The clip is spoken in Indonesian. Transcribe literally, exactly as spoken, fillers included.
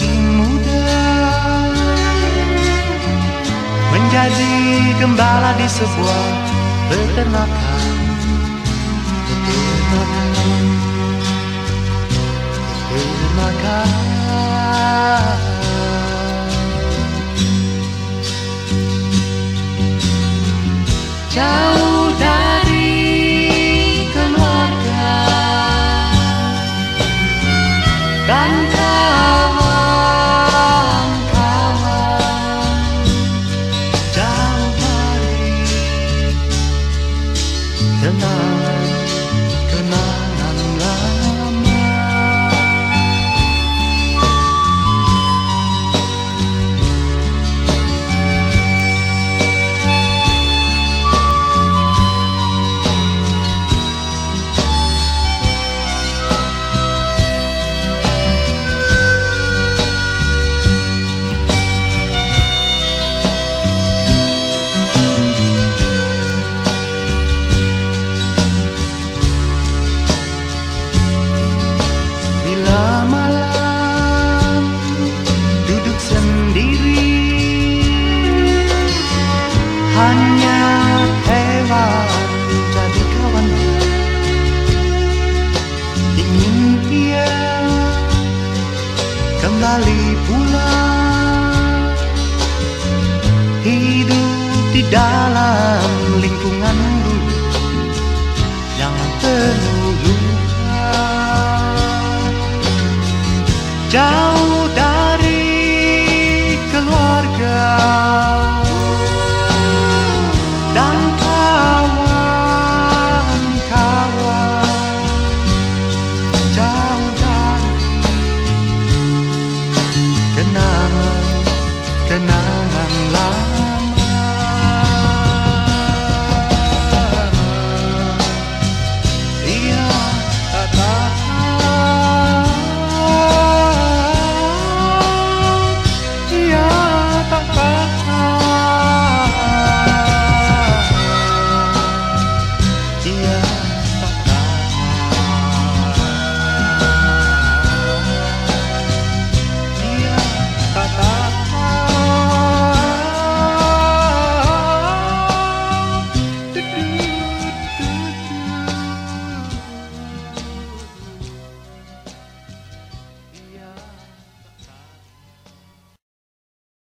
masih muda, menjadi gembala di sebuah peternakan. Peternakan, peternakan. Jauh dari keluarga dan kawan-kawan, jauh dari kenangan-kenangan lama. Hanya hewan jadi kawannya, ingin dia kembali pulang, hidup di dalam lingkungan dulu yang penuh luka. Jauh